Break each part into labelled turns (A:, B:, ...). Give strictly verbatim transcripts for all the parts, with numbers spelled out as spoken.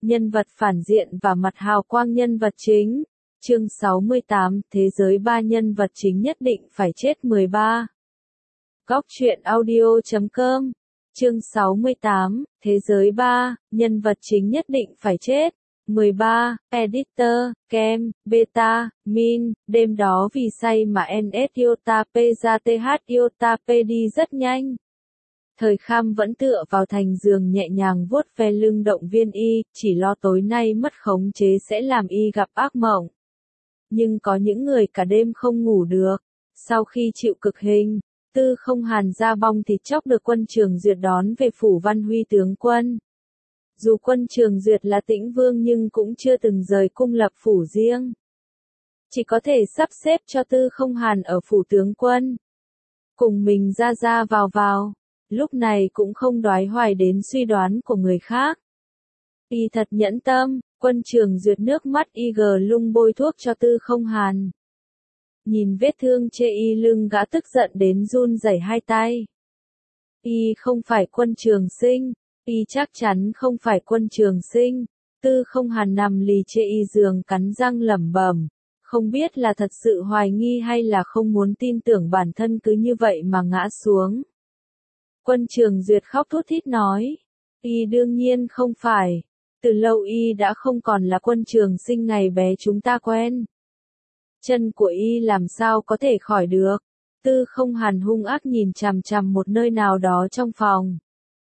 A: nhân vật phản diện và mặt hào quang nhân vật chính. Chương sáu mươi tám, thế giới ba nhân vật chính nhất định phải chết mười ba. Góc truyện audio chấm com. Chương sáu mươi tám, thế giới ba, nhân vật chính nhất định phải chết. mười ba, Editor, Kem, Beta, Min, đêm đó vì say mà en ét iota p ra th iota p đi rất nhanh. Thời Kham vẫn tựa vào thành giường nhẹ nhàng vuốt ve lưng động viên y, chỉ lo tối nay mất khống chế sẽ làm y gặp ác mộng. Nhưng có những người cả đêm không ngủ được. Sau khi chịu cực hình, Tư Không Hàn ra bong thịt chóc được Quân Trường Duyệt đón về phủ Văn Huy tướng quân. Dù Quân Trường Duyệt là Tĩnh Vương nhưng cũng chưa từng rời cung lập phủ riêng. Chỉ có thể sắp xếp cho Tư Không Hàn ở phủ tướng quân. Cùng mình ra ra vào vào. Lúc này cũng không đoái hoài đến suy đoán của người khác. Y thật nhẫn tâm, Quân Trường Duyệt nước mắt y gờ lung bôi thuốc cho Tư Không Hàn. Nhìn vết thương chê y lưng gã tức giận đến run rẩy hai tay. Y không phải Quân Trường Sinh, y chắc chắn không phải Quân Trường Sinh. Tư Không Hàn nằm lì chê y giường cắn răng lẩm bẩm, không biết là thật sự hoài nghi hay là không muốn tin tưởng bản thân cứ như vậy mà ngã xuống. Quân Trường Duyệt khóc thút thít nói, y đương nhiên không phải, từ lâu y đã không còn là Quân Trường Sinh ngày bé chúng ta quen. Chân của y làm sao có thể khỏi được. Tư Không Hàn hung ác nhìn chằm chằm một nơi nào đó trong phòng.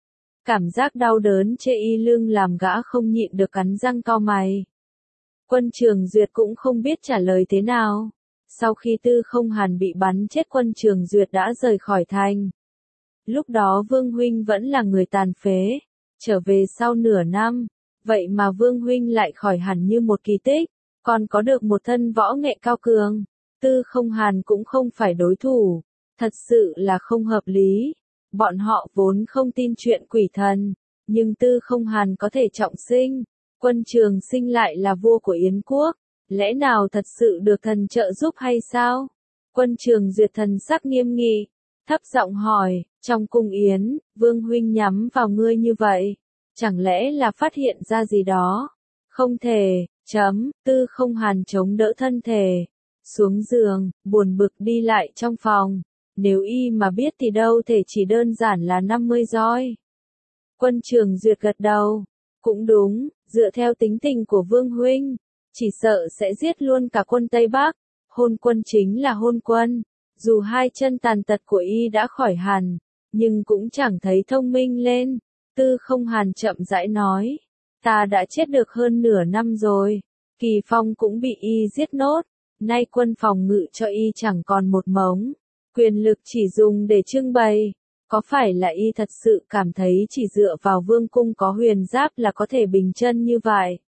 A: Cảm giác đau đớn chê y lưng làm gã không nhịn được cắn răng cau mày. Quân Trường Duyệt cũng không biết trả lời thế nào. Sau khi Tư Không Hàn bị bắn chết Quân Trường Duyệt đã rời khỏi thành. Lúc đó Vương Huynh vẫn là người tàn phế. Trở về sau nửa năm. Vậy mà Vương Huynh lại khỏi hẳn như một kỳ tích. Còn có được một thân võ nghệ cao cường. Tư Không Hàn cũng không phải đối thủ. Thật sự là không hợp lý. Bọn họ vốn không tin chuyện quỷ thần. Nhưng Tư Không Hàn có thể trọng sinh. Quân Trường Sinh lại là vua của Yến Quốc. Lẽ nào thật sự được thần trợ giúp hay sao? Quân Trường Duyệt thần sắc nghiêm nghị. Thấp giọng hỏi, trong cung Yến, Vương Huynh nhắm vào ngươi như vậy. Chẳng lẽ là phát hiện ra gì đó? Không thể, chấm, Tư Không Hàn chống đỡ thân thể. Xuống giường, buồn bực đi lại trong phòng. Nếu y mà biết thì đâu thể chỉ đơn giản là năm mươi roi. Quân Trường Duyệt gật đầu. Cũng đúng, dựa theo tính tình của Vương Huynh, chỉ sợ sẽ giết luôn cả quân Tây Bắc. Hôn quân chính là hôn quân. Dù hai chân tàn tật của y đã khỏi hẳn, nhưng cũng chẳng thấy thông minh lên. Tư Không Hàn chậm rãi nói. Ta đã chết được hơn nửa năm rồi. Kỳ Phong cũng bị y giết nốt. Nay quân phòng ngự cho y chẳng còn một mống. Quyền lực chỉ dùng để trưng bày. Có phải là y thật sự cảm thấy chỉ dựa vào vương cung có huyền giáp là có thể bình chân như vậy?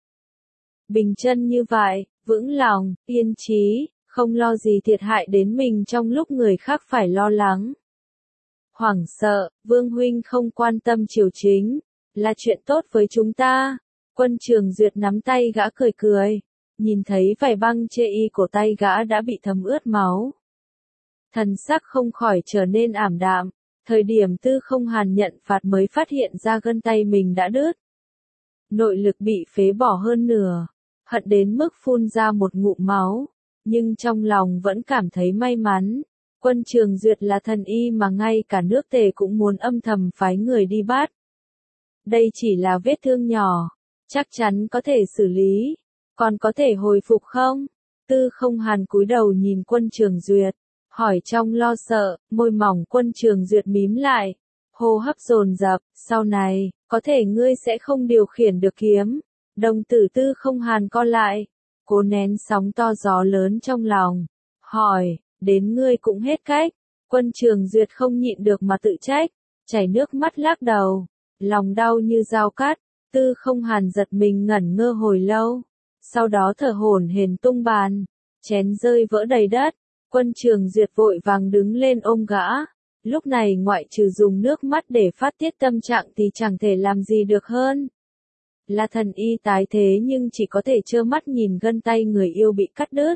A: Bình chân như vậy, vững lòng, yên trí, không lo gì thiệt hại đến mình trong lúc người khác phải lo lắng. Hoảng sợ, Vương Huynh không quan tâm triều chính, là chuyện tốt với chúng ta. Quân Trường Duyệt nắm tay gã cười cười, nhìn thấy vải băng chê y cổ tay gã đã bị thấm ướt máu. Thần sắc không khỏi trở nên ảm đạm, thời điểm Tư Không Hàn nhận phạt mới phát hiện ra gân tay mình đã đứt. Nội lực bị phế bỏ hơn nửa, hận đến mức phun ra một ngụm máu, nhưng trong lòng vẫn cảm thấy may mắn. Quân Trường Duyệt là thần y mà ngay cả nước Tề cũng muốn âm thầm phái người đi bắt. Đây chỉ là vết thương nhỏ, chắc chắn có thể xử lý, còn có thể hồi phục không? Tư Không Hàn cúi đầu nhìn Quân Trường Duyệt, hỏi trong lo sợ, môi mỏng Quân Trường Duyệt mím lại, hô hấp dồn dập, sau này, có thể ngươi sẽ không điều khiển được kiếm. Đồng tử Tư Không Hàn co lại, cố nén sóng to gió lớn trong lòng, hỏi, đến ngươi cũng hết cách. Quân Trường Duyệt không nhịn được mà tự trách, chảy nước mắt lắc đầu, lòng đau như dao cắt. Tư Không Hàn giật mình ngẩn ngơ hồi lâu, sau đó thở hổn hển tung bàn, chén rơi vỡ đầy đất. Quân Trường Duyệt vội vàng đứng lên ôm gã. Lúc này ngoại trừ dùng nước mắt để phát tiết tâm trạng thì chẳng thể làm gì được hơn. Là thần y tái thế nhưng chỉ có thể trơ mắt nhìn gân tay người yêu bị cắt đứt.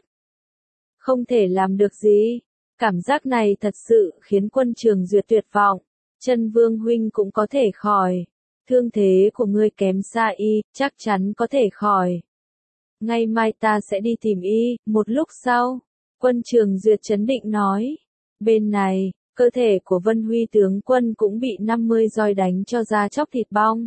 A: Không thể làm được gì. Cảm giác này thật sự khiến Quân Trường Duyệt tuyệt vọng. Chân Vương Huynh cũng có thể khỏi. thương thế của ngươi kém xa y, chắc chắn có thể khỏi. Ngày mai ta sẽ đi tìm y. Một lúc sau, Quân Trường Duyệt trấn định nói, bên này, cơ thể của Vân Huy tướng quân cũng bị năm mươi roi đánh cho da chóc thịt bong.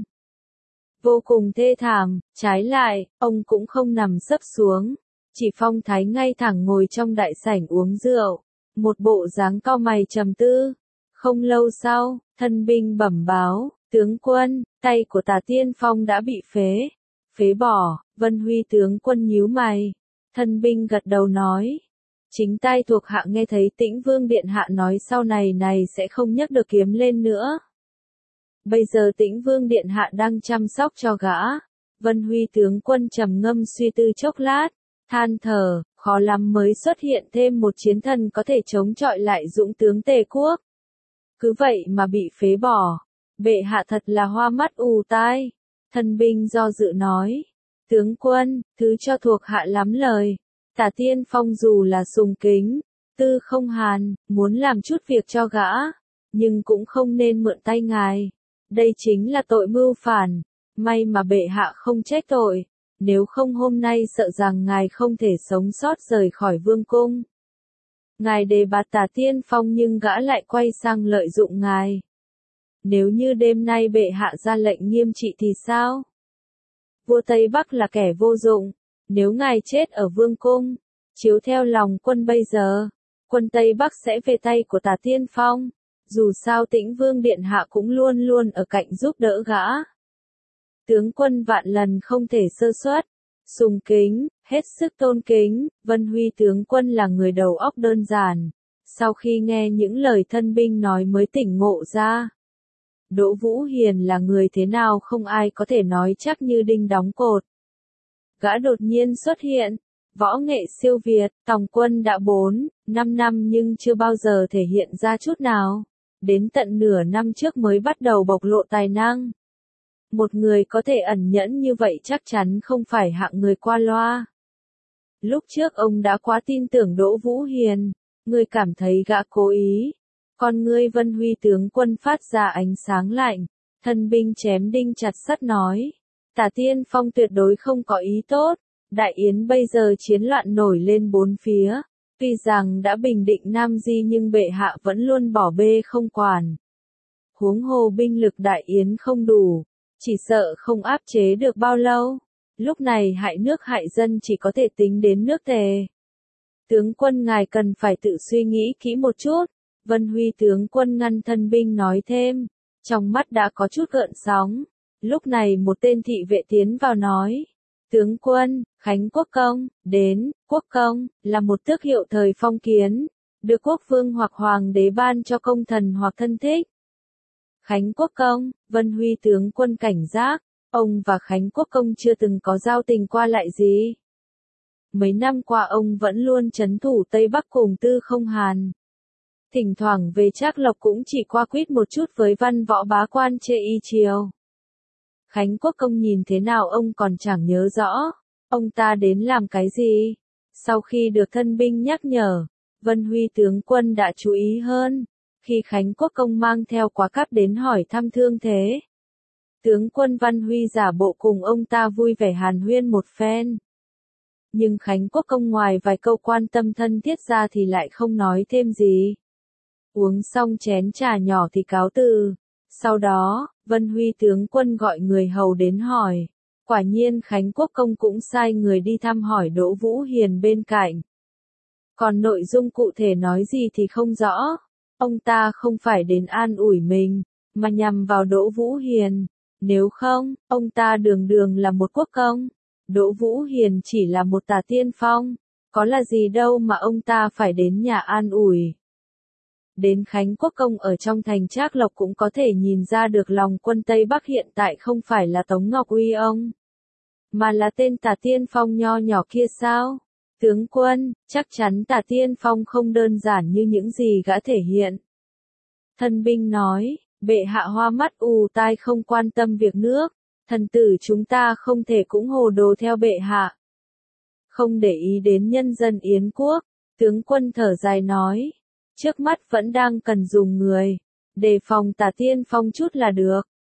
A: Vô cùng thê thảm, trái lại, ông cũng không nằm sấp xuống, chỉ phong thái ngay thẳng ngồi trong đại sảnh uống rượu, một bộ dáng cau mày trầm tư. Không lâu sau, thân binh bẩm báo, tướng quân, tay của Tả Tiên Phong đã bị phế. Phế bỏ, Vân Huy tướng quân nhíu mày. Thân binh gật đầu nói. Chính tai thuộc hạ nghe thấy Tĩnh Vương Điện Hạ nói sau này này sẽ không nhấc được kiếm lên nữa. Bây giờ Tĩnh Vương Điện Hạ đang chăm sóc cho gã. Vân Huy tướng quân trầm ngâm suy tư chốc lát, than thở, khó lắm mới xuất hiện thêm một chiến thần có thể chống chọi lại dũng tướng Tề quốc. Cứ vậy mà bị phế bỏ. Bệ hạ thật là hoa mắt ù tai. Thân binh do dự nói. Tướng quân, thứ cho thuộc hạ lắm lời. Tả Tiên Phong dù là sùng kính, tư không hàn, muốn làm chút việc cho gã, nhưng cũng không nên mượn tay ngài. Đây chính là tội mưu phản. May mà bệ hạ không trách tội. Nếu không hôm nay sợ rằng ngài không thể sống sót rời khỏi vương cung. Ngài đề bạt Tả Tiên Phong nhưng gã lại quay sang lợi dụng ngài. Nếu như đêm nay bệ hạ ra lệnh nghiêm trị thì sao? Vua Tây Bắc là kẻ vô dụng. Nếu ngài chết ở vương cung, chiếu theo lòng quân bây giờ, quân Tây Bắc sẽ về tay của Tả Tiên Phong. Dù sao Tĩnh Vương Điện Hạ cũng luôn luôn ở cạnh giúp đỡ gã. Tướng quân vạn lần không thể sơ suất. Sùng kính, hết sức tôn kính, Vân Huy tướng quân là người đầu óc đơn giản. Sau khi nghe những lời thân binh nói mới tỉnh ngộ ra. Đỗ Vũ Hiền là người thế nào không ai có thể nói chắc như đinh đóng cột. Gã đột nhiên xuất hiện, võ nghệ siêu việt, tòng quân đã bốn, năm năm nhưng chưa bao giờ thể hiện ra chút nào. Đến tận nửa năm trước mới bắt đầu bộc lộ tài năng. Một người có thể ẩn nhẫn như vậy chắc chắn không phải hạng người qua loa. Lúc trước ông đã quá tin tưởng Đỗ Vũ Hiền, người cảm thấy gã cố ý. Con ngươi Vân Huy tướng quân phát ra ánh sáng lạnh, thân binh chém đinh chặt sắt nói. Tả Tiên Phong tuyệt đối không có ý tốt, Đại Yến bây giờ chiến loạn nổi lên bốn phía. Tuy rằng đã bình định Nam Di nhưng bệ hạ vẫn luôn bỏ bê không quản. Huống hồ binh lực Đại Yến không đủ, chỉ sợ không áp chế được bao lâu. Lúc này hại nước hại dân chỉ có thể tính đến nước Tề. Tướng quân ngài cần phải tự suy nghĩ kỹ một chút. Vân Huy tướng quân ngăn thân binh nói thêm, trong mắt đã có chút gợn sóng. Lúc này một tên thị vệ tiến vào nói, tướng quân, Khánh Quốc Công, đến, Quốc Công, là một tước hiệu thời phong kiến, được quốc vương hoặc hoàng đế ban cho công thần hoặc thân thích. Khánh Quốc Công, Vân Huy tướng quân cảnh giác, ông và Khánh Quốc Công chưa từng có giao tình qua lại gì. Mấy năm qua ông vẫn luôn trấn thủ Tây Bắc cùng Tư Không Hàn. Thỉnh thoảng về Trác Lộc cũng chỉ qua quýt một chút với văn võ bá quan chê y triều. Khánh Quốc Công nhìn thế nào ông còn chẳng nhớ rõ, ông ta đến làm cái gì. Sau khi được thân binh nhắc nhở, Vân Huy tướng quân đã chú ý hơn, khi Khánh Quốc Công mang theo quá cáp đến hỏi thăm thương thế. Tướng quân Văn Huy giả bộ cùng ông ta vui vẻ hàn huyên một phen. Nhưng Khánh Quốc Công ngoài vài câu quan tâm thân thiết ra thì lại không nói thêm gì. Uống xong chén trà nhỏ thì cáo từ. Sau đó, Vân Huy tướng quân gọi người hầu đến hỏi. Quả nhiên Khánh Quốc Công cũng sai người đi thăm hỏi Đỗ Vũ Hiền bên cạnh. Còn nội dung cụ thể nói gì thì không rõ. Ông ta không phải đến an ủi mình, mà nhằm vào Đỗ Vũ Hiền. Nếu không, ông ta đường đường là một quốc công. Đỗ Vũ Hiền chỉ là một Tả Tiên Phong. Có là gì đâu mà ông ta phải đến nhà an ủi. Đến Khánh Quốc Công ở trong thành Trác Lộc cũng có thể nhìn ra được lòng quân Tây Bắc hiện tại không phải là Tống Ngọc Uy ông, mà là tên Tả Tiên Phong nho nhỏ kia sao? Tướng quân, chắc chắn Tả Tiên Phong không đơn giản như những gì gã thể hiện. Thân binh nói, bệ hạ hoa mắt ù tai không quan tâm việc nước, thần tử chúng ta không thể cũng hồ đồ theo bệ hạ. Không để ý đến nhân dân Yến quốc, tướng quân thở dài nói. Trước mắt vẫn đang cần dùng người, đề phòng Tả Tiên Phong chút là được.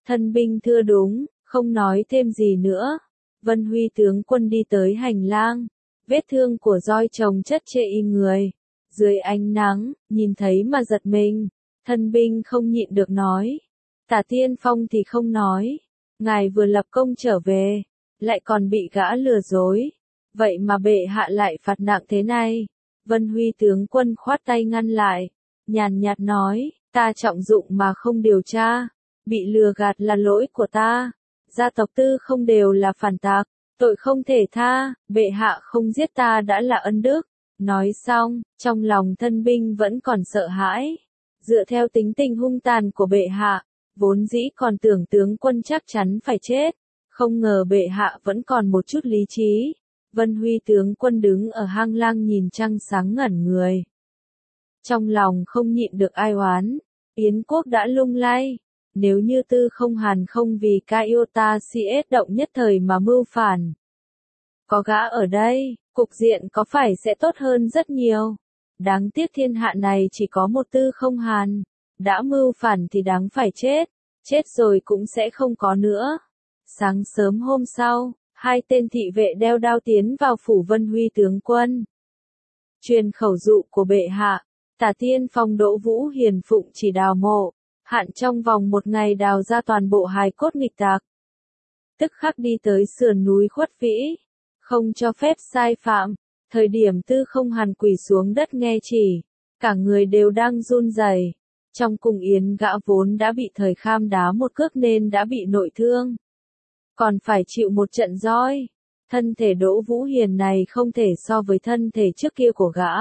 A: Thân binh thưa đúng, không nói thêm gì nữa. Vân Huy tướng quân đi tới hành lang, vết thương của roi chồng chất chệ y người. Dưới ánh nắng, nhìn thấy mà giật mình, thân binh không nhịn được nói. Tả Tiên Phong thì không nói, ngài vừa lập công trở về, lại còn bị gã lừa dối. Vậy mà bệ hạ lại phạt nặng thế này. Vân Huy tướng quân khoát tay ngăn lại, nhàn nhạt nói, ta trọng dụng mà không điều tra, bị lừa gạt là lỗi của ta. Gia tộc Tư không đều là phản tặc, tội không thể tha, bệ hạ không giết ta đã là ân đức. Nói xong, trong lòng thân binh vẫn còn sợ hãi. Dựa theo tính tình hung tàn của bệ hạ, vốn dĩ còn tưởng tướng quân chắc chắn phải chết. Không ngờ bệ hạ vẫn còn một chút lý trí. Vân Huy tướng quân đứng ở hang lang nhìn trăng sáng ngẩn người. Trong lòng không nhịn được ai oán, Yến quốc đã lung lay. Nếu như Tư Không Hàn không vì Iota Siết động nhất thời mà mưu phản. Có gã ở đây, cục diện có phải sẽ tốt hơn rất nhiều. Đáng tiếc thiên hạ này chỉ có một Tư Không Hàn. Đã mưu phản thì đáng phải chết. Chết rồi cũng sẽ không có nữa. Sáng sớm hôm sau, hai tên thị vệ đeo đao tiến vào phủ Vân Huy tướng quân. Truyền khẩu dụ của bệ hạ, Tả Tiên Phong Đỗ Vũ Hiền phụng chỉ đào mộ, hạn trong vòng một ngày đào ra toàn bộ hài cốt nghịch tặc. Tức khắc đi tới sườn núi Khuất Vĩ, không cho phép sai phạm. Thời điểm Tư Không Hàn quỳ xuống đất nghe chỉ, cả người đều đang run rẩy. Trong cung yến gã vốn đã bị thời Kham đá một cước nên đã bị nội thương, còn phải chịu một trận roi. Thân thể Đỗ Vũ Hiền này không thể so với thân thể trước kia của gã.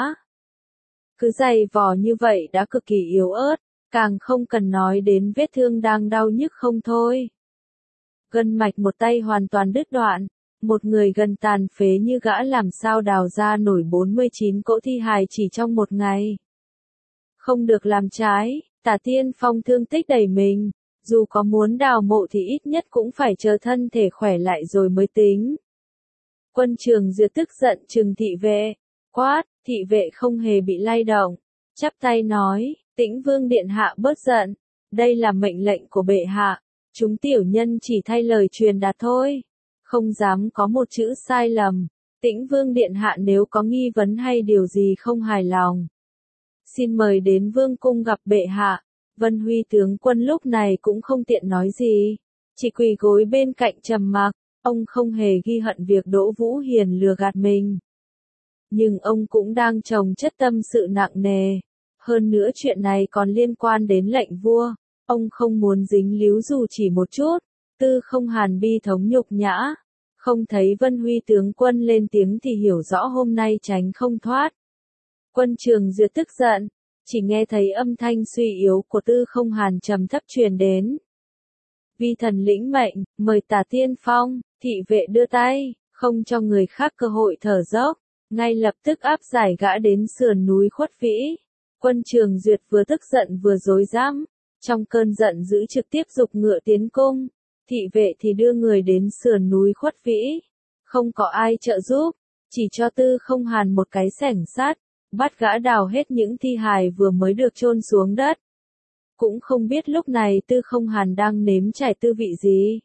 A: Cứ dày vò như vậy đã cực kỳ yếu ớt, càng không cần nói đến vết thương đang đau nhức không thôi. Gân mạch một tay hoàn toàn đứt đoạn, một người gần tàn phế như gã làm sao đào ra nổi bốn mươi chín cỗ thi hài chỉ trong một ngày. Không được làm trái, Tả Tiên Phong thương tích đầy mình, dù có muốn đào mộ thì ít nhất cũng phải chờ thân thể khỏe lại rồi mới tính. Quân Trường Duyệt tức giận trừng thị vệ, quát, thị vệ không hề bị lay động, chắp tay nói, Tĩnh Vương điện hạ bớt giận, đây là mệnh lệnh của bệ hạ, chúng tiểu nhân chỉ thay lời truyền đạt thôi, không dám có một chữ sai lầm. Tĩnh Vương điện hạ nếu có nghi vấn hay điều gì không hài lòng, xin mời đến vương cung gặp bệ hạ. Vân Huy tướng quân lúc này cũng không tiện nói gì, chỉ quỳ gối bên cạnh trầm mặc. Ông không hề ghi hận việc Đỗ Vũ Hiền lừa gạt mình, nhưng ông cũng đang chồng chất tâm sự nặng nề. Hơn nữa chuyện này còn liên quan đến lệnh vua, ông không muốn dính líu dù chỉ một chút. Tư Không Hàn bi thống nhục nhã, không thấy Vân Huy tướng quân lên tiếng thì hiểu rõ hôm nay tránh không thoát. Quân Trường Duyệt tức giận, chỉ nghe thấy âm thanh suy yếu của Tư Không Hàn trầm thấp truyền đến. Vi thần lĩnh mệnh, mời Tả Tiên Phong. Thị vệ đưa tay, không cho người khác cơ hội thở dốc, ngay lập tức áp giải gã đến sườn núi Khuất Vĩ. Quân Trường Duyệt vừa tức giận vừa rối rắm, trong cơn giận dữ trực tiếp giục ngựa tiến cung. Thị vệ thì đưa người đến sườn núi Khuất Vĩ, không có ai trợ giúp, chỉ cho Tư Không Hàn một cái xẻng sắt, bắt gã đào hết những thi hài vừa mới được chôn xuống đất. Cũng không biết lúc này Tư Không Hàn đang nếm trải tư vị gì.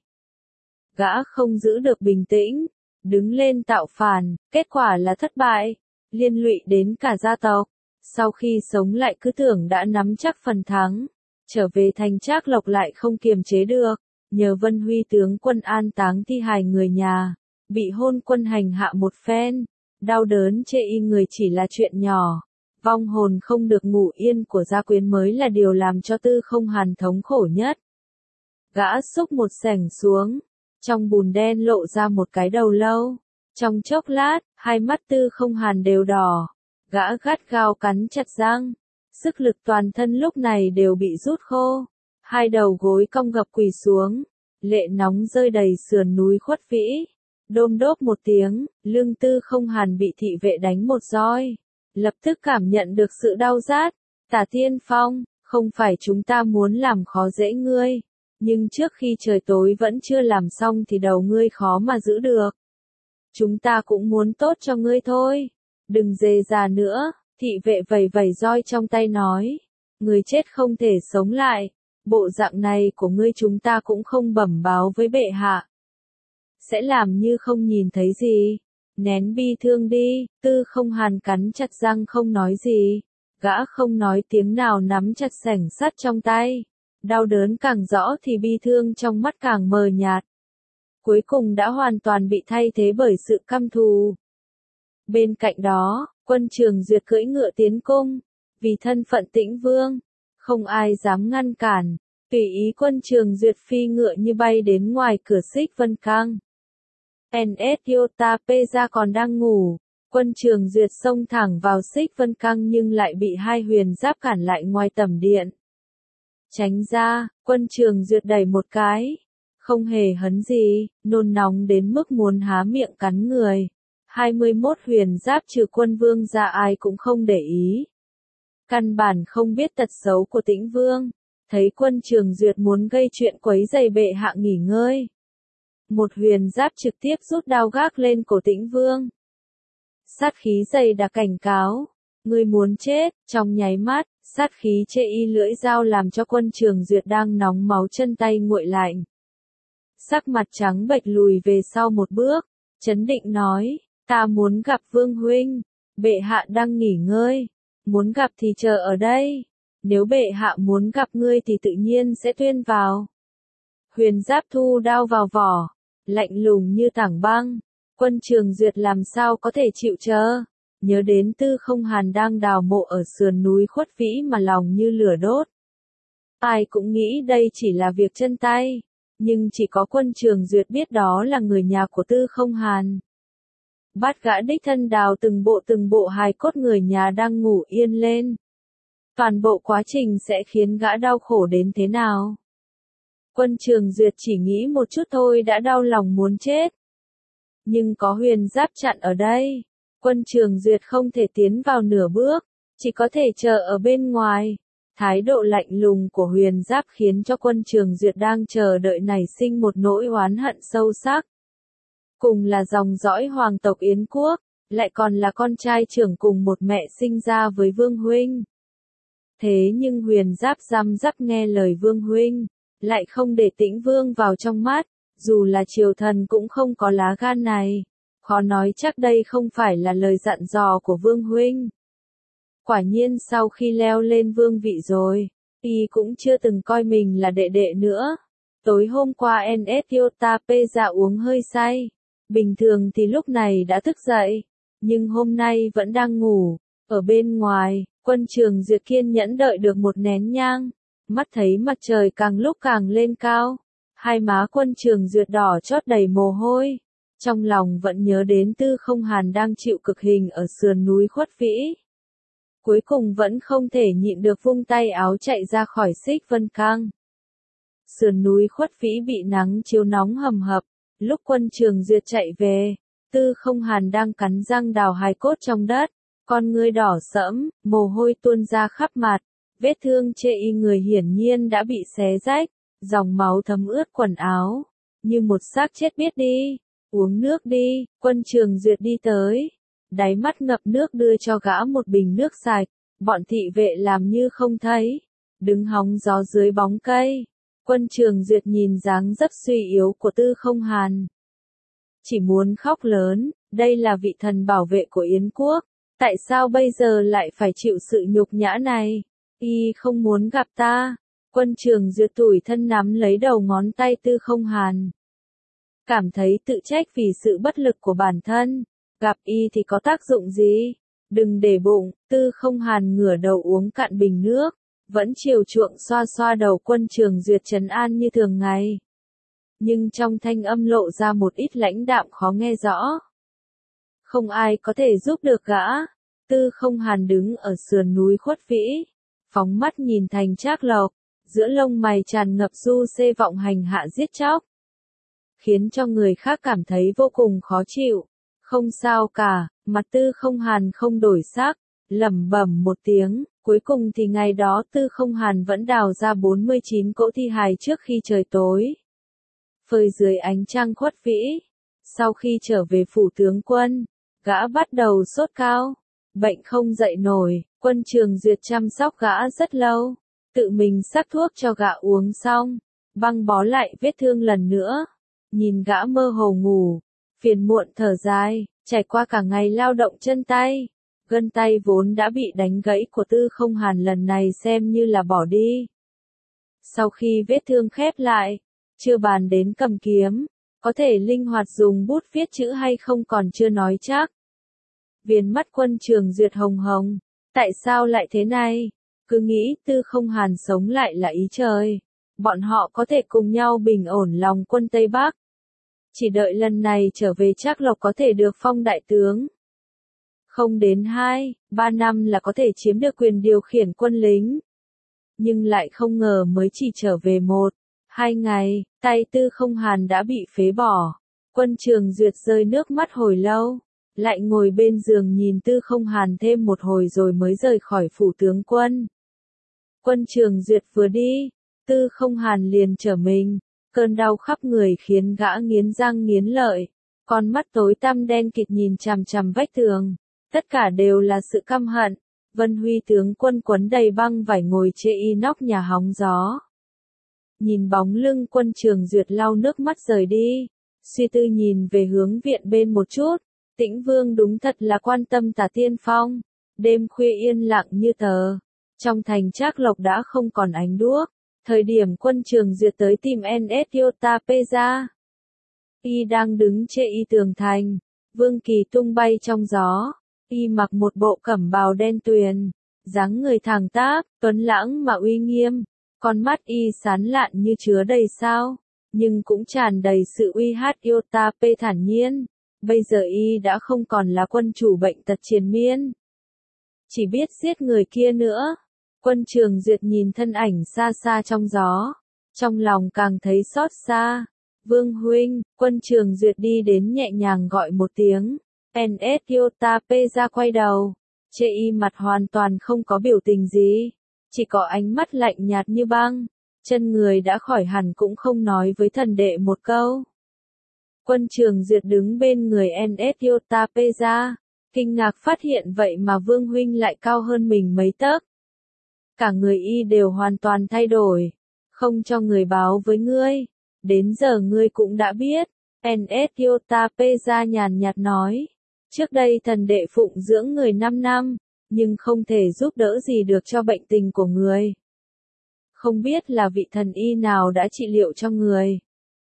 A: Gã không giữ được bình tĩnh, đứng lên tạo phản, kết quả là thất bại, liên lụy đến cả gia tộc. Sau khi sống lại cứ tưởng đã nắm chắc phần thắng, trở về thành Trác Lộc lại không kiềm chế được, nhờ Vân Huy tướng quân an táng thi hài người nhà, bị hôn quân hành hạ một phen, đau đớn chê y người chỉ là chuyện nhỏ. Vong hồn không được ngủ yên của gia quyến mới là điều làm cho Tư Không Hàn thống khổ nhất. Gã xúc một xẻng xuống, trong bùn đen lộ ra một cái đầu lâu. Trong chốc lát, hai mắt Tư Không Hàn đều đỏ. Gã gắt gao cắn chặt răng. Sức lực toàn thân lúc này đều bị rút khô. Hai đầu gối cong gập quỳ xuống. Lệ nóng rơi đầy sườn núi Khuất Vĩ. Đôm đốp một tiếng, lưng Tư Không Hàn bị thị vệ đánh một roi. Lập tức cảm nhận được sự đau rát. Tả Tiên Phong, không phải chúng ta muốn làm khó dễ ngươi. Nhưng trước khi trời tối vẫn chưa làm xong thì đầu ngươi khó mà giữ được. Chúng ta cũng muốn tốt cho ngươi thôi. Đừng dề già nữa, thị vệ vẩy vẩy roi trong tay nói. Người chết không thể sống lại. Bộ dạng này của ngươi chúng ta cũng không bẩm báo với bệ hạ. Sẽ làm như không nhìn thấy gì. Nén bi thương đi, Tư Không Hàn cắn chặt răng không nói gì. Gã không nói tiếng nào nắm chặt sẻng sắt trong tay. Đau đớn càng rõ thì bi thương trong mắt càng mờ nhạt. Cuối cùng đã hoàn toàn bị thay thế bởi sự căm thù. Bên cạnh đó, Quân Trường Duyệt cưỡi ngựa tiến cung. Vì thân phận Tĩnh Vương, không ai dám ngăn cản. Tùy ý Quân Trường Duyệt phi ngựa như bay đến ngoài cửa Xích Vân Cang. en ét Yota Peza còn đang ngủ. Quân Trường Duyệt xông thẳng vào Xích Vân Cang nhưng lại bị hai huyền giáp cản lại ngoài tầm điện. Tránh ra, Quân Trường Duyệt đẩy một cái. Không hề hấn gì, nôn nóng đến mức muốn há miệng cắn người. hai mươi mốt huyền giáp trừ Quân Vương ra ai cũng không để ý. Căn bản không biết tật xấu của Tĩnh Vương. Thấy Quân Trường Duyệt muốn gây chuyện quấy rầy bệ hạ nghỉ ngơi. Một huyền giáp trực tiếp rút đao gác lên cổ Tĩnh Vương. Sát khí dày đặc cảnh cáo. Ngươi muốn chết, trong nháy mắt, sát khí chê y lưỡi dao làm cho Quân Trường Duyệt đang nóng máu chân tay nguội lạnh. Sắc mặt trắng bệch lùi về sau một bước, chấn định nói, ta muốn gặp Vương Huynh, bệ hạ đang nghỉ ngơi, muốn gặp thì chờ ở đây, nếu bệ hạ muốn gặp ngươi thì tự nhiên sẽ tuyên vào. Huyền giáp thu đao vào vỏ, lạnh lùng như tảng băng, Quân Trường Duyệt làm sao có thể chịu chờ, nhớ đến Tư Không Hàn đang đào mộ ở sườn núi Khuất Vĩ mà lòng như lửa đốt. Ai cũng nghĩ đây chỉ là việc chân tay. Nhưng chỉ có Quân Trường Duyệt biết đó là người nhà của Tư Không Hàn. Bắt gã đích thân đào từng bộ từng bộ hài cốt người nhà đang ngủ yên lên. Toàn bộ quá trình sẽ khiến gã đau khổ đến thế nào. Quân Trường Duyệt chỉ nghĩ một chút thôi đã đau lòng muốn chết. Nhưng có huyền giáp chặn ở đây. Quân Trường Duyệt không thể tiến vào nửa bước, chỉ có thể chờ ở bên ngoài. Thái độ lạnh lùng của huyền giáp khiến cho Quân Trường Duyệt đang chờ đợi nảy sinh một nỗi oán hận sâu sắc. Cùng là dòng dõi hoàng tộc Yến Quốc, lại còn là con trai trưởng cùng một mẹ sinh ra với Vương Huynh. Thế nhưng huyền giáp răm rắp nghe lời Vương Huynh, lại không để Tĩnh Vương vào trong mắt, dù là triều thần cũng không có lá gan này. Khó nói chắc đây không phải là lời dặn dò của Vương Huynh. Quả nhiên sau khi leo lên vương vị rồi, y cũng chưa từng coi mình là đệ đệ nữa. Tối hôm qua en ét Yota Peza uống hơi say. Bình thường thì lúc này đã thức dậy, nhưng hôm nay vẫn đang ngủ. Ở bên ngoài, Quân Trường Duyệt kiên nhẫn đợi được một nén nhang. Mắt thấy mặt trời càng lúc càng lên cao. Hai má Quân Trường Duyệt đỏ chót đầy mồ hôi. Trong lòng vẫn nhớ đến Tư Không Hàn đang chịu cực hình ở sườn núi Khuất Vĩ. Cuối cùng vẫn không thể nhịn được vung tay áo chạy ra khỏi Xích Vân Cang. Sườn núi Khuất Vĩ bị nắng chiếu nóng hầm hập, lúc Quân Trường Duyệt chạy về, Tư Không Hàn đang cắn răng đào hài cốt trong đất, con ngươi đỏ sẫm, mồ hôi tuôn ra khắp mặt, vết thương chê y người hiển nhiên đã bị xé rách, dòng máu thấm ướt quần áo, như một xác chết biết đi, uống nước đi, Quân Trường Duyệt đi tới. Đáy mắt ngập nước đưa cho gã một bình nước sạch, bọn thị vệ làm như không thấy, đứng hóng gió dưới bóng cây. Quân Trường Duyệt nhìn dáng dấp suy yếu của Tư Không Hàn. Chỉ muốn khóc lớn, đây là vị thần bảo vệ của Yến Quốc, tại sao bây giờ lại phải chịu sự nhục nhã này? Y không muốn gặp ta. Quân Trường Duyệt tủi thân nắm lấy đầu ngón tay Tư Không Hàn. Cảm thấy tự trách vì sự bất lực của bản thân. Gặp y thì có tác dụng gì? Đừng để bụng, Tư Không Hàn ngửa đầu uống cạn bình nước, vẫn chiều chuộng xoa xoa đầu Quân Trường Duyệt trấn an như thường ngày. Nhưng trong thanh âm lộ ra một ít lãnh đạm khó nghe rõ. Không ai có thể giúp được gã. Tư Không Hàn đứng ở sườn núi Khuất Vĩ, phóng mắt nhìn thành Trác Lộc, giữa lông mày tràn ngập du xê vọng hành hạ giết chóc, khiến cho người khác cảm thấy vô cùng khó chịu. Không sao cả, mặt Tư Không Hàn không đổi sắc, lẩm bẩm một tiếng, cuối cùng thì ngày đó Tư Không Hàn vẫn đào ra bốn mươi chín cỗ thi hài trước khi trời tối. Phơi dưới ánh trăng Khuất Vĩ, sau khi trở về phủ tướng quân, gã bắt đầu sốt cao, bệnh không dậy nổi, Quân Trường Duyệt chăm sóc gã rất lâu, tự mình sắc thuốc cho gã uống xong, băng bó lại vết thương lần nữa, nhìn gã mơ hồ ngủ, phiền muộn thở dài, trải qua cả ngày lao động chân tay, gân tay vốn đã bị đánh gãy của Tư Không Hàn lần này xem như là bỏ đi. Sau khi vết thương khép lại, chưa bàn đến cầm kiếm, có thể linh hoạt dùng bút viết chữ hay không còn chưa nói chắc. Viền mắt Quân Trường Duyệt hồng hồng, tại sao lại thế này? Cứ nghĩ Tư Không Hàn sống lại là ý trời. Bọn họ có thể cùng nhau bình ổn lòng quân Tây Bắc. Chỉ đợi lần này trở về Trác Lộc có thể được phong đại tướng. Không đến hai, ba năm là có thể chiếm được quyền điều khiển quân lính. Nhưng lại không ngờ mới chỉ trở về một, hai ngày, tay Tư Không Hàn đã bị phế bỏ. Quân Trường Duyệt rơi nước mắt hồi lâu, lại ngồi bên giường nhìn Tư Không Hàn thêm một hồi rồi mới rời khỏi phủ tướng quân. Quân Trường Duyệt vừa đi, Tư Không Hàn liền trở mình, cơn đau khắp người khiến gã nghiến răng nghiến lợi, con mắt tối tăm đen kịt nhìn chằm chằm vách tường, tất cả đều là sự căm hận. Vân Huy tướng quân quấn đầy băng vải ngồi trên inox nhà hóng gió. Nhìn bóng lưng Quân Trường Duyệt lau nước mắt rời đi, suy tư nhìn về hướng viện bên một chút, Tĩnh Vương đúng thật là quan tâm Tả Tiên Phong. Đêm khuya yên lặng như tờ, trong thành Trác Lộc đã không còn ánh đuốc. Thời điểm Quân Trường Duyệt tới tìm en ét Yotapeza, y đang đứng trên y tường thành, Vương Kỳ tung bay trong gió, y mặc một bộ cẩm bào đen tuyền, dáng người thẳng tắp, tuấn lãng mà uy nghiêm, con mắt y sáng lạn như chứa đầy sao, nhưng cũng tràn đầy sự uy hát Yotape thản nhiên. Bây giờ y đã không còn là quân chủ bệnh tật triền miên, chỉ biết giết người kia nữa. Quân Trường Duyệt nhìn thân ảnh xa xa trong gió, trong lòng càng thấy xót xa. Vương huynh, Quân Trường Duyệt đi đến nhẹ nhàng gọi một tiếng. en ét Yotapeza quay đầu, chê y mặt hoàn toàn không có biểu tình gì, chỉ có ánh mắt lạnh nhạt như băng, chân người đã khỏi hẳn cũng không nói với thần đệ một câu. Quân Trường Duyệt đứng bên người en ét Yotapeza, kinh ngạc phát hiện vậy mà Vương huynh lại cao hơn mình mấy tấc. Cả người y đều hoàn toàn thay đổi, không cho người báo với ngươi, đến giờ ngươi cũng đã biết. en ét Yotapeza nhàn nhạt nói, trước đây thần đệ phụng dưỡng người năm năm, nhưng không thể giúp đỡ gì được cho bệnh tình của người. Không biết là vị thần y nào đã trị liệu cho người,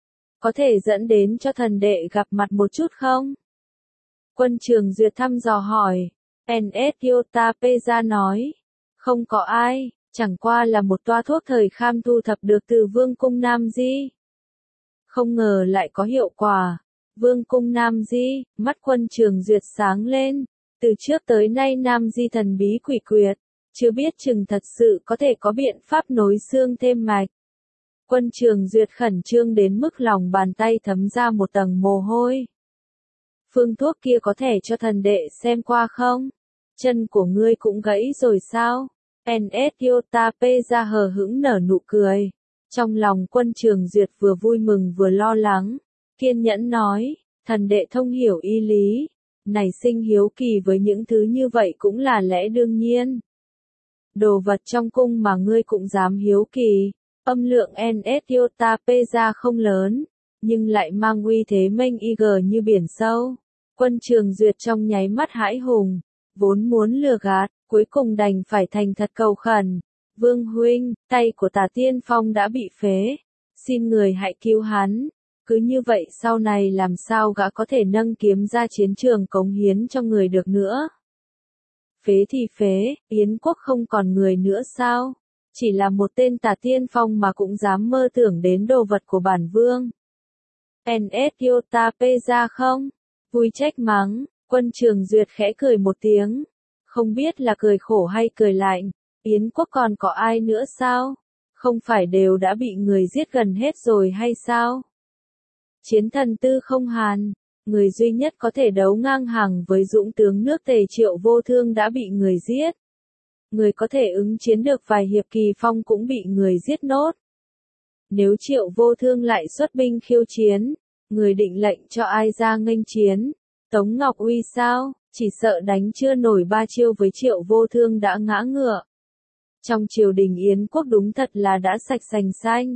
A: có thể dẫn đến cho thần đệ gặp mặt một chút không? Quân Trường Duyệt thăm dò hỏi, en ét Yotapeza nói, không có ai, chẳng qua là một toa thuốc thời Kham thu thập được từ Vương cung Nam Di. Không ngờ lại có hiệu quả. Vương cung Nam Di, mắt Quân Trường Duyệt sáng lên, từ trước tới nay Nam Di thần bí quỷ quyệt, chưa biết chừng thật sự có thể có biện pháp nối xương thêm mạch. Quân Trường Duyệt khẩn trương đến mức lòng bàn tay thấm ra một tầng mồ hôi. Phương thuốc kia có thể cho thần đệ xem qua không? Chân của ngươi cũng gãy rồi sao? en ét Yotapeza hờ hững nở nụ cười. Trong lòng Quân Trường Duyệt vừa vui mừng vừa lo lắng, kiên nhẫn nói, thần đệ thông hiểu y lý, nảy sinh hiếu kỳ với những thứ như vậy cũng là lẽ đương nhiên. Đồ vật trong cung mà ngươi cũng dám hiếu kỳ. Âm lượng en ét Yotapeza không lớn, nhưng lại mang uy thế mênh ig như biển sâu. Quân Trường Duyệt trong nháy mắt hãi hùng, vốn muốn lừa gạt, cuối cùng đành phải thành thật cầu khẩn. Vương huynh, tay của Tả Tiên Phong đã bị phế, xin người hãy cứu hắn. Cứ như vậy sau này làm sao gã có thể nâng kiếm ra chiến trường cống hiến cho người được nữa? Phế thì phế, Yến quốc không còn người nữa sao? Chỉ là một tên Tả Tiên Phong mà cũng dám mơ tưởng đến đồ vật của bản vương. en ét Yotapeza không? Vui trách mắng, Quân Trường Duyệt khẽ cười một tiếng. Không biết là cười khổ hay cười lạnh. Yến quốc còn có ai nữa sao? Không phải đều đã bị người giết gần hết rồi hay sao? Chiến thần Tư Không Hàn, người duy nhất có thể đấu ngang hàng với dũng tướng nước Tề Triệu Vô Thương đã bị người giết. Người có thể ứng chiến được vài hiệp kỳ phong cũng bị người giết nốt. Nếu Triệu Vô Thương lại xuất binh khiêu chiến, người định lệnh cho ai ra nghênh chiến? Tống Ngọc Uy sao? Chỉ sợ đánh chưa nổi ba chiêu với Triệu Vô Thương đã ngã ngựa. Trong triều đình Yến quốc đúng thật là đã sạch sành xanh.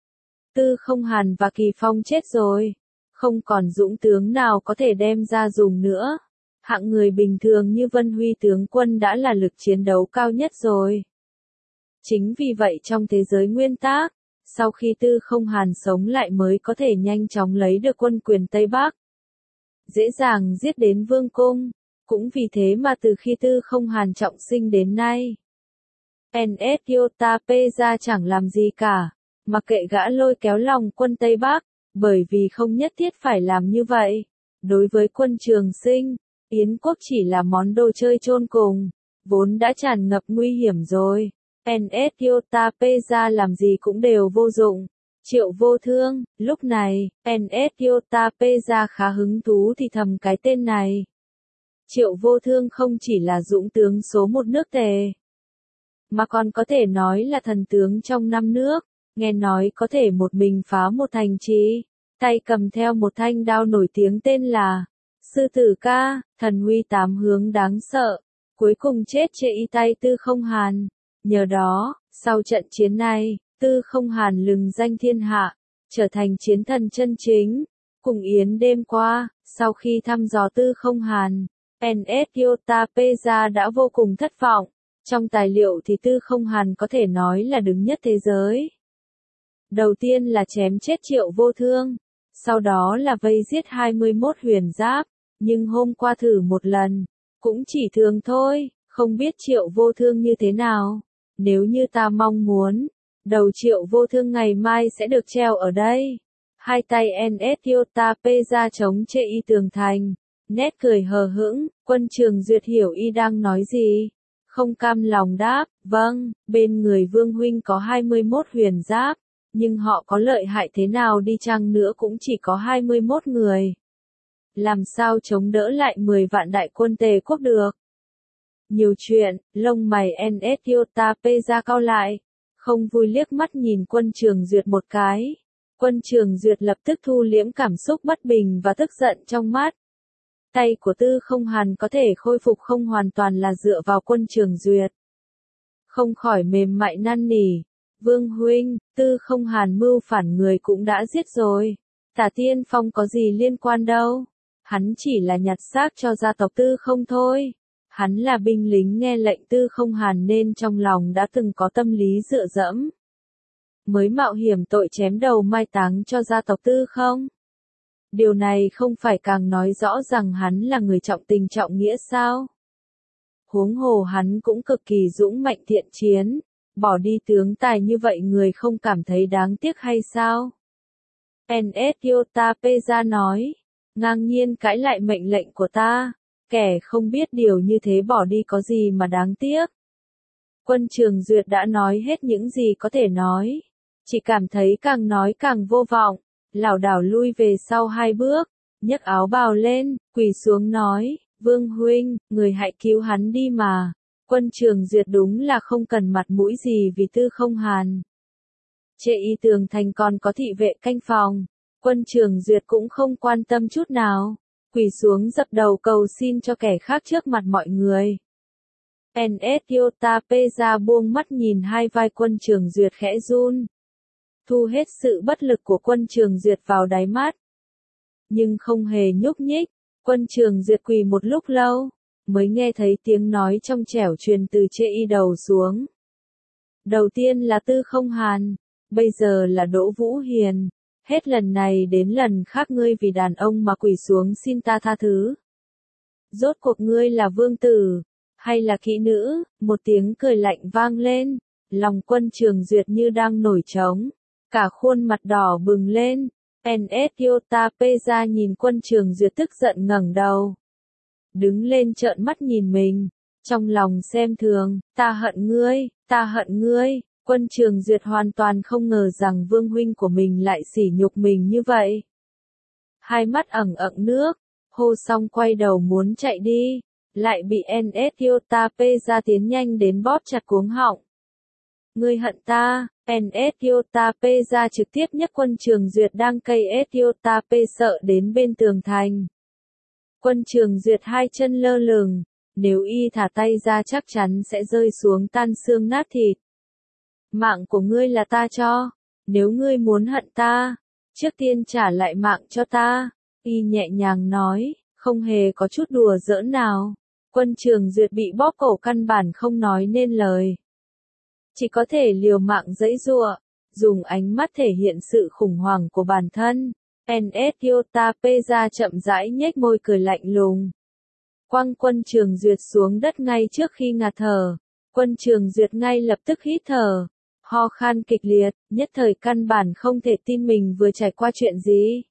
A: Tư Không Hàn và Kỳ Phong chết rồi. Không còn dũng tướng nào có thể đem ra dùng nữa. Hạng người bình thường như Vân Huy tướng quân đã là lực chiến đấu cao nhất rồi. Chính vì vậy trong thế giới nguyên tác, sau khi Tư Không Hàn sống lại mới có thể nhanh chóng lấy được quân quyền Tây Bắc. Dễ dàng giết đến vương cung. Cũng vì thế mà từ khi Tư Không Hàn trọng sinh đến nay, en ét Iota Peza chẳng làm gì cả, mặc kệ gã lôi kéo lòng quân Tây Bắc, bởi vì không nhất thiết phải làm như vậy. Đối với quân Trường Sinh, Yến quốc chỉ là món đồ chơi chôn cùng, vốn đã tràn ngập nguy hiểm rồi. en ét Iota Peza làm gì cũng đều vô dụng. Triệu Vô Thương, lúc này, en ét Iota Peza khá hứng thú thì thầm cái tên này. Triệu Vô Thương không chỉ là dũng tướng số một nước Tề, mà còn có thể nói là thần tướng trong năm nước, nghe nói có thể một mình phá một thành trì, tay cầm theo một thanh đao nổi tiếng tên là Sư Tử Ca, thần huy tám hướng đáng sợ, cuối cùng chết trên tay Tư Không Hàn. Nhờ đó, sau trận chiến này, Tư Không Hàn lừng danh thiên hạ, trở thành chiến thần chân chính. Cùng Yến đêm qua, sau khi thăm dò Tư Không Hàn, en ét Iota Peza đã vô cùng thất vọng. Trong tài liệu thì Tư Không Hàn có thể nói là đứng nhất thế giới. Đầu tiên là chém chết Triệu Vô Thương, sau đó là vây giết hai mươi mốt huyền giáp, nhưng hôm qua thử một lần, cũng chỉ thường thôi, không biết Triệu Vô Thương như thế nào. Nếu như ta mong muốn, đầu Triệu Vô Thương ngày mai sẽ được treo ở đây. Hai tay en ét Iota Peza chống chê y tường thành, nét cười hờ hững, quân Trường Duyệt hiểu y đang nói gì. Không cam lòng đáp, vâng, bên người Vương Huynh có hai mươi mốt huyền giáp, nhưng họ có lợi hại thế nào đi chăng nữa cũng chỉ có hai mươi mốt người. Làm sao chống đỡ lại mười vạn đại quân Tề quốc được? Nhiều chuyện, lông mày en ét Iota Peza cau lại, không vui liếc mắt nhìn quân Trường Duyệt một cái. Quân Trường Duyệt lập tức thu liễm cảm xúc bất bình và tức giận trong mắt. Tay của Tư Không Hàn có thể khôi phục không hoàn toàn là dựa vào quân Trường Duyệt. Không khỏi mềm mại năn nỉ. Vương Huynh, Tư Không Hàn mưu phản người cũng đã giết rồi. Tả Tiên Phong có gì liên quan đâu. Hắn chỉ là nhặt xác cho gia tộc Tư Không thôi. Hắn là binh lính nghe lệnh Tư Không Hàn nên trong lòng đã từng có tâm lý dựa dẫm. Mới mạo hiểm tội chém đầu mai táng cho gia tộc Tư Không. Điều này không phải càng nói rõ rằng hắn là người trọng tình trọng nghĩa sao? Huống hồ hắn cũng cực kỳ dũng mạnh thiện chiến, bỏ đi tướng tài như vậy người không cảm thấy đáng tiếc hay sao? en ét Iota Peza nói, ngang nhiên cãi lại mệnh lệnh của ta, kẻ không biết điều như thế bỏ đi có gì mà đáng tiếc. Quân Trường Duyệt đã nói hết những gì có thể nói, chỉ cảm thấy càng nói càng vô vọng. Lảo đảo lui về sau hai bước, nhấc áo bào lên, quỳ xuống nói, Vương Huynh, người hãy cứu hắn đi mà. Quân Trường Duyệt đúng là không cần mặt mũi gì vì Tư Không Hàn. Trệ y tường thành còn có thị vệ canh phòng, quân Trường Duyệt cũng không quan tâm chút nào, quỳ xuống dập đầu cầu xin cho kẻ khác trước mặt mọi người. en ét Iota Peza buông mắt nhìn hai vai quân Trường Duyệt khẽ run. Thu hết sự bất lực của quân Trường Duyệt vào đáy mắt. Nhưng không hề nhúc nhích, quân Trường Duyệt quỳ một lúc lâu, mới nghe thấy tiếng nói trong trẻo truyền từ trệ y đầu xuống. Đầu tiên là Tư Không Hàn, bây giờ là Đỗ Vũ Hiền, hết lần này đến lần khác ngươi vì đàn ông mà quỳ xuống xin ta tha thứ. Rốt cuộc ngươi là vương tử, hay là kỹ nữ? Một tiếng cười lạnh vang lên, lòng quân Trường Duyệt như đang nổi trống. Cả khuôn mặt đỏ bừng lên, en ét Iota Peza nhìn quân Trường Duyệt tức giận ngẩng đầu. Đứng lên trợn mắt nhìn mình, trong lòng xem thường, ta hận ngươi, ta hận ngươi. Quân Trường Duyệt hoàn toàn không ngờ rằng Vương Huynh của mình lại sỉ nhục mình như vậy. Hai mắt ẩn ẩn nước, hô xong quay đầu muốn chạy đi, lại bị en ét Iota Peza tiến nhanh đến bóp chặt cuống họng. Ngươi hận ta, en ét Iota Peza trực tiếp nhấc quân Trường Duyệt đang cây en ét Iota P sợ đến bên tường thành. Quân Trường Duyệt hai chân lơ lửng, nếu y thả tay ra chắc chắn sẽ rơi xuống tan xương nát thịt. Mạng của ngươi là ta cho, nếu ngươi muốn hận ta, trước tiên trả lại mạng cho ta, y nhẹ nhàng nói, không hề có chút đùa giỡn nào. Quân Trường Duyệt bị bóp cổ căn bản không nói nên lời. Chỉ có thể liều mạng giãy giụa, dùng ánh mắt thể hiện sự khủng hoảng của bản thân. en ét Yota Peza chậm rãi nhếch môi cười lạnh lùng. Quăng Quân Trường Duyệt xuống đất ngay trước khi ngạt thở. Quân Trường Duyệt ngay lập tức hít thở, ho khan kịch liệt, nhất thời căn bản không thể tin mình vừa trải qua chuyện gì.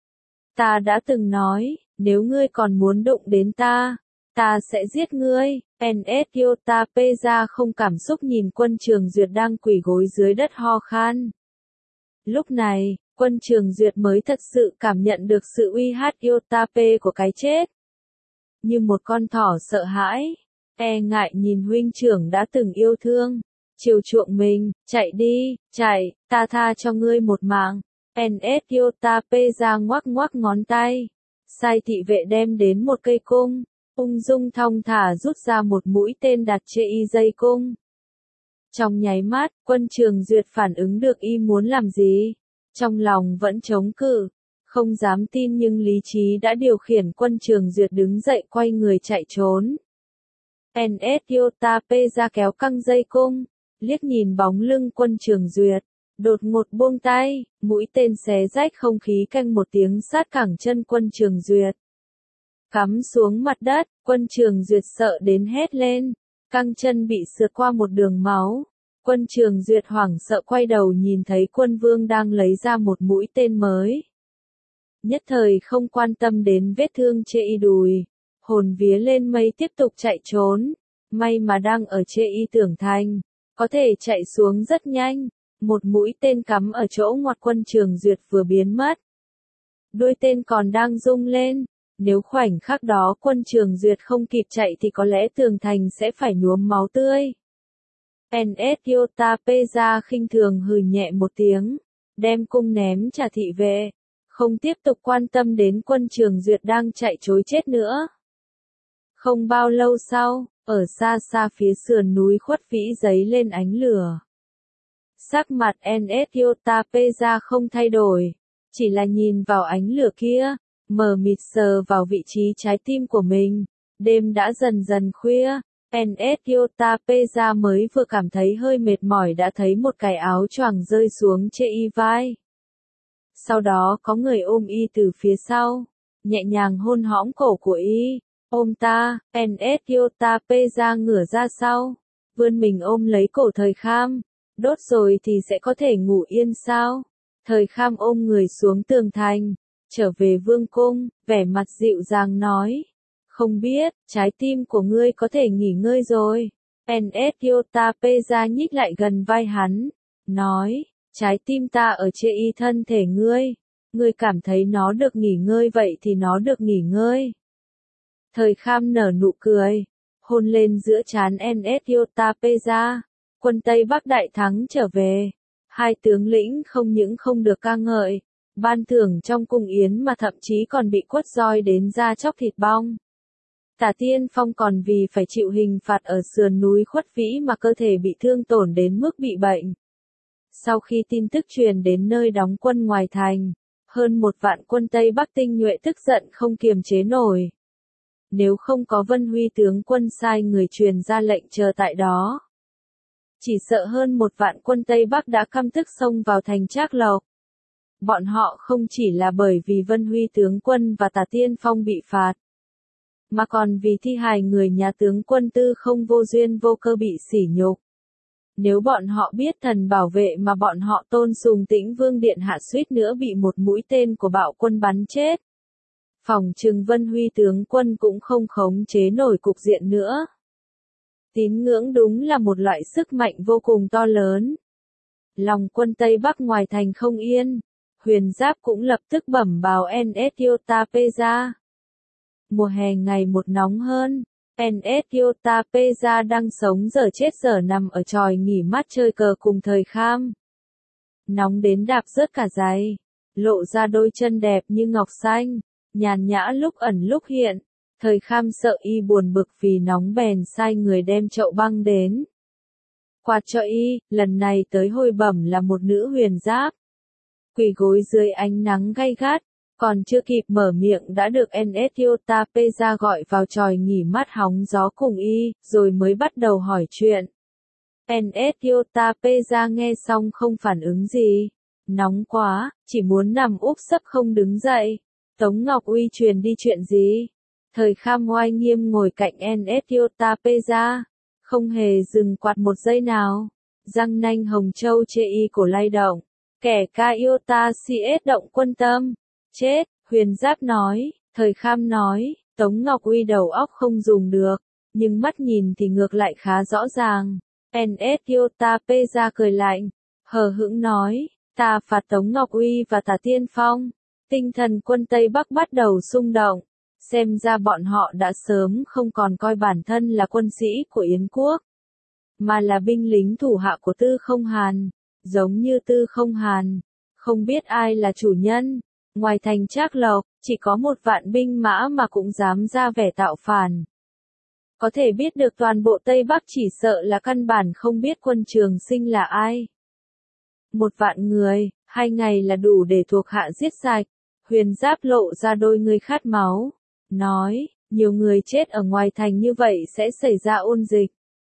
A: Ta đã từng nói, nếu ngươi còn muốn đụng đến ta, ta sẽ giết ngươi. en ét Yota Peza không cảm xúc nhìn Quân Trường Duyệt đang quỳ gối dưới đất ho khan. Lúc này, Quân Trường Duyệt mới thật sự cảm nhận được sự uy hiếp Yota P của cái chết. Như một con thỏ sợ hãi, e ngại nhìn huynh trưởng đã từng yêu thương, chiều chuộng mình, chạy đi, chạy, ta tha cho ngươi một mạng. en ét Yota Peza ngoắc ngoắc ngón tay, sai thị vệ đem đến một cây cung, ung dung thong thả rút ra một mũi tên đặt trên y dây cung. Trong nháy mắt, Quân Trường Duyệt phản ứng được y muốn làm gì, trong lòng vẫn chống cự, không dám tin nhưng lý trí đã điều khiển Quân Trường Duyệt đứng dậy quay người chạy trốn. en ét Yota Peza kéo căng dây cung, liếc nhìn bóng lưng Quân Trường Duyệt, đột ngột buông tay, mũi tên xé rách không khí canh một tiếng sát cẳng chân Quân Trường Duyệt. Cắm xuống mặt đất, Quân Trường Duyệt sợ đến hét lên, căng chân bị sượt qua một đường máu. Quân Trường Duyệt hoảng sợ quay đầu nhìn thấy Quân Vương đang lấy ra một mũi tên mới. Nhất thời không quan tâm đến vết thương trên y đùi, hồn vía lên mây tiếp tục chạy trốn. May mà đang ở trên y tưởng thành, có thể chạy xuống rất nhanh. Một mũi tên cắm ở chỗ ngoặt Quân Trường Duyệt vừa biến mất. Đuôi tên còn đang rung lên. Nếu khoảnh khắc đó Quân Trường Duyệt không kịp chạy thì có lẽ tường thành sẽ phải nhuốm máu tươi. en ét Yota Peza khinh thường hừ nhẹ một tiếng, đem cung ném trả thị vệ, không tiếp tục quan tâm đến Quân Trường Duyệt đang chạy trối chết nữa. Không bao lâu sau, ở xa xa phía sườn núi Khuất Vĩ giấy lên ánh lửa. Sắc mặt en ét Yota Peza không thay đổi, chỉ là nhìn vào ánh lửa kia, mờ mịt sờ vào vị trí trái tim của mình. Đêm đã dần dần khuya, en ét Yota Peza mới vừa cảm thấy hơi mệt mỏi đã thấy một cái áo choàng rơi xuống trên y vai. Sau đó có người ôm y từ phía sau, nhẹ nhàng hôn hõm cổ của y. Ôm ta, en ét Yota Peza ngửa ra sau, vươn mình ôm lấy cổ Thời Kham. Đốt rồi thì sẽ có thể ngủ yên sao? Thời Kham ôm người xuống tường thành, trở về vương cung, vẻ mặt dịu dàng nói. Không biết, trái tim của ngươi có thể nghỉ ngơi rồi. en ét Yota Peza nhích lại gần vai hắn, nói, trái tim ta ở trên y thân thể ngươi. Ngươi cảm thấy nó được nghỉ ngơi vậy thì nó được nghỉ ngơi. Thời Kham nở nụ cười, hôn lên giữa trán en ét Yota Peza. Quân Tây Bắc đại thắng trở về. Hai tướng lĩnh không những không được ca ngợi, ban thưởng trong cung yến mà thậm chí còn bị quất roi đến da chóc thịt bong. Tả Tiên Phong còn vì phải chịu hình phạt ở sườn núi Khuất Vĩ mà cơ thể bị thương tổn đến mức bị bệnh. Sau khi tin tức truyền đến nơi đóng quân ngoài thành, hơn một vạn quân Tây Bắc tinh nhuệ tức giận không kiềm chế nổi. Nếu không có Vân Huy tướng quân sai người truyền ra lệnh chờ tại đó, chỉ sợ hơn một vạn quân Tây Bắc đã căm tức xông vào thành Trác Lộc. Bọn họ không chỉ là bởi vì Vân Huy tướng quân và Tả Tiên Phong bị phạt, mà còn vì thi hài người nhà tướng quân Tư Không vô duyên vô cơ bị sỉ nhục. Nếu bọn họ biết thần bảo vệ mà bọn họ tôn sùng Tĩnh Vương Điện hạ suýt nữa bị một mũi tên của bạo quân bắn chết, phòng trừng Vân Huy tướng quân cũng không khống chế nổi cục diện nữa. Tín ngưỡng đúng là một loại sức mạnh vô cùng to lớn. Lòng quân Tây Bắc ngoài thành không yên, Huyền Giáp cũng lập tức bẩm báo en ét Yota Peza. Mùa hè ngày một nóng hơn, en ét Yota Peza đang sống giờ chết giờ nằm ở chòi nghỉ mát chơi cờ cùng Thời Kham. Nóng đến đạp rớt cả giày, lộ ra đôi chân đẹp như ngọc xanh, nhàn nhã lúc ẩn lúc hiện. Thời Kham sợ y buồn bực vì nóng bèn sai người đem chậu băng đến. Quạt cho y, lần này tới hồi bẩm là một nữ huyền giáp. Quỳ gối dưới ánh nắng gay gắt, còn chưa kịp mở miệng đã được Enetiotapeza gọi vào tròi nghỉ mát hóng gió cùng y, rồi mới bắt đầu hỏi chuyện. Enetiotapeza nghe xong không phản ứng gì. Nóng quá, chỉ muốn nằm úp sấp không đứng dậy. Tống Ngọc Uy truyền đi chuyện gì? Thời Kham oai nghiêm ngồi cạnh Enetiotapeza, không hề dừng quạt một giây nào. Răng nanh hồng châu chê y cổ lay động. Kẻ ca yêu ta siết động quân tâm. Chết, huyền giáp nói, Thời Kham nói, Tống Ngọc Uy đầu óc không dùng được, nhưng mắt nhìn thì ngược lại khá rõ ràng. Enetiotapeza cười lạnh, hờ hững nói, ta phạt Tống Ngọc Uy và Tả Tiên Phong. Tinh thần quân Tây Bắc bắt đầu xung động, xem ra bọn họ đã sớm không còn coi bản thân là quân sĩ của Yến quốc, mà là binh lính thủ hạ của Tư Không Hàn, giống như Tư Không Hàn, không biết ai là chủ nhân, ngoài thành Trác Lộc, chỉ có một vạn binh mã mà cũng dám ra vẻ tạo phản. Có thể biết được toàn bộ Tây Bắc chỉ sợ là căn bản không biết Quân Trường Sinh là ai. Một vạn người, hai ngày là đủ để thuộc hạ giết sạch. Huyền Giáp lộ ra đôi người khát máu, nói, nhiều người chết ở ngoài thành như vậy sẽ xảy ra ôn dịch.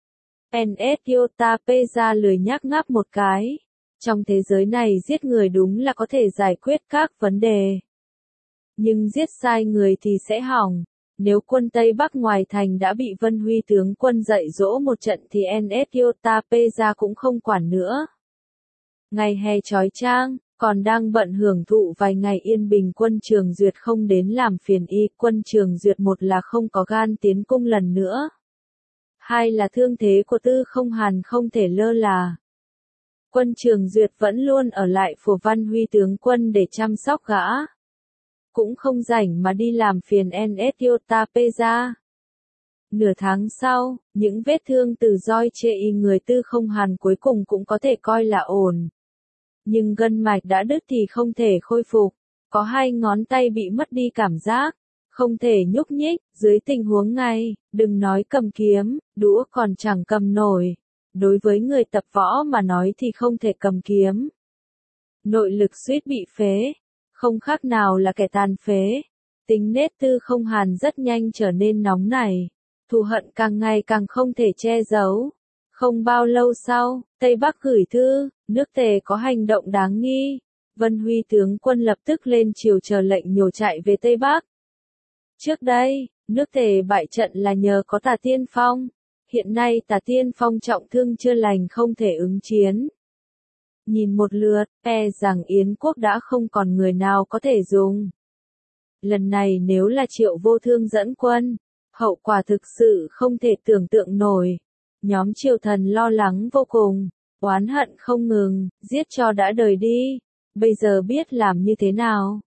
A: Enetiotapeza lười nhác ngáp một cái. Trong thế giới này giết người đúng là có thể giải quyết các vấn đề. Nhưng giết sai người thì sẽ hỏng. Nếu quân Tây Bắc ngoài thành đã bị Vân Huy tướng quân dạy dỗ một trận thì Enetiotapeza cũng không quản nữa. Ngày hè chói chang, còn đang bận hưởng thụ vài ngày yên bình, Quân Trường Duyệt không đến làm phiền y. Quân Trường Duyệt một là không có gan tiến cung lần nữa. Hai là thương thế của Tư Không Hàn không thể lơ là. Quân Trường Duyệt vẫn luôn ở lại phủ Văn Huy tướng quân để chăm sóc gã. Cũng không rảnh mà đi làm phiền Enetiotapeza. Nửa tháng sau, những vết thương từ roi chê y người Tư Không Hàn cuối cùng cũng có thể coi là ổn. Nhưng gân mạch đã đứt thì không thể khôi phục, có hai ngón tay bị mất đi cảm giác, không thể nhúc nhích, dưới tình huống ngay, đừng nói cầm kiếm, đũa còn chẳng cầm nổi. Đối với người tập võ mà nói thì không thể cầm kiếm. Nội lực suýt bị phế, không khác nào là kẻ tàn phế. Tính nết Tư Không Hàn rất nhanh trở nên nóng nảy, thù hận càng ngày càng không thể che giấu. Không bao lâu sau, Tây Bắc gửi thư, nước Tề có hành động đáng nghi. Vân Huy tướng quân lập tức lên triều chờ lệnh nhổ chạy về Tây Bắc. Trước đây, nước Tề bại trận là nhờ có Tả Tiên Phong. Hiện nay Tả Tiên Phong trọng thương chưa lành không thể ứng chiến. Nhìn một lượt, e rằng Yến quốc đã không còn người nào có thể dùng. Lần này nếu là Triệu Vô Thương dẫn quân, hậu quả thực sự không thể tưởng tượng nổi. Nhóm triều thần lo lắng vô cùng, oán hận không ngừng, giết cho đã đời đi. Bây giờ biết làm như thế nào?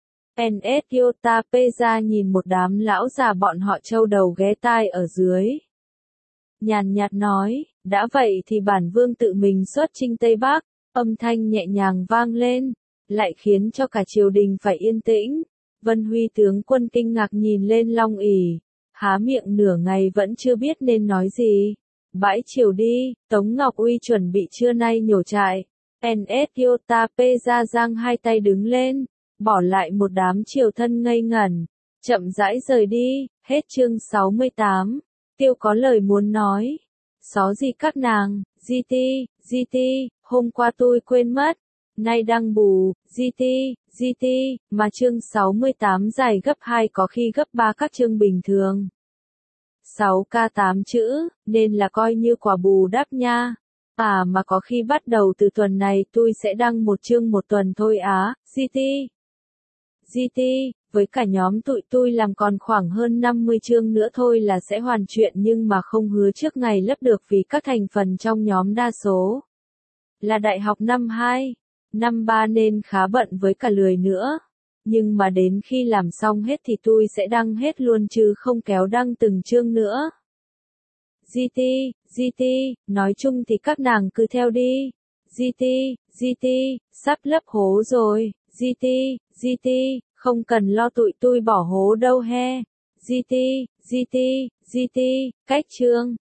A: Enetiotapeza nhìn một đám lão già bọn họ trâu đầu ghé tai ở dưới. Nhàn nhạt nói, đã vậy thì bản vương tự mình xuất chinh Tây Bắc. Âm thanh nhẹ nhàng vang lên, lại khiến cho cả triều đình phải yên tĩnh. Vân Huy tướng quân kinh ngạc nhìn lên Long ỷ, há miệng nửa ngày vẫn chưa biết nên nói gì. Bãi triều đi, Tống Ngọc Uy chuẩn bị trưa nay nhổ trại. Enetiotapeza giang hai tay đứng lên, bỏ lại một đám triều thân ngây ngẩn, chậm rãi rời đi. Hết chương sáu mươi tám. Tiêu có lời muốn nói. Xó gì các nàng, gi ti, gi ti, hôm qua tôi quên mất. Nay đăng bù, gi ti, gi ti, mà chương sáu mươi tám dài gấp hai có khi gấp ba các chương bình thường. sáu k tám chữ, nên là coi như quả bù đắp nha. À mà có khi bắt đầu từ tuần này tôi sẽ đăng một chương một tuần thôi á, gi ti. gi ti, với cả nhóm tụi tôi làm còn khoảng hơn năm mươi chương nữa thôi là sẽ hoàn chuyện, nhưng mà không hứa trước ngày lấp được vì các thành phần trong nhóm đa số là đại học năm hai, năm ba nên khá bận với cả lười nữa. Nhưng mà đến khi làm xong hết thì tôi sẽ đăng hết luôn chứ không kéo đăng từng chương nữa. gi ti, gi ti, nói chung thì các nàng cứ theo đi. gi ti, gi ti, sắp lấp hố rồi. gi ti, gi ti, không cần lo tụi tôi bỏ hố đâu he. gi ti, giê tê, giê tê, cách chương.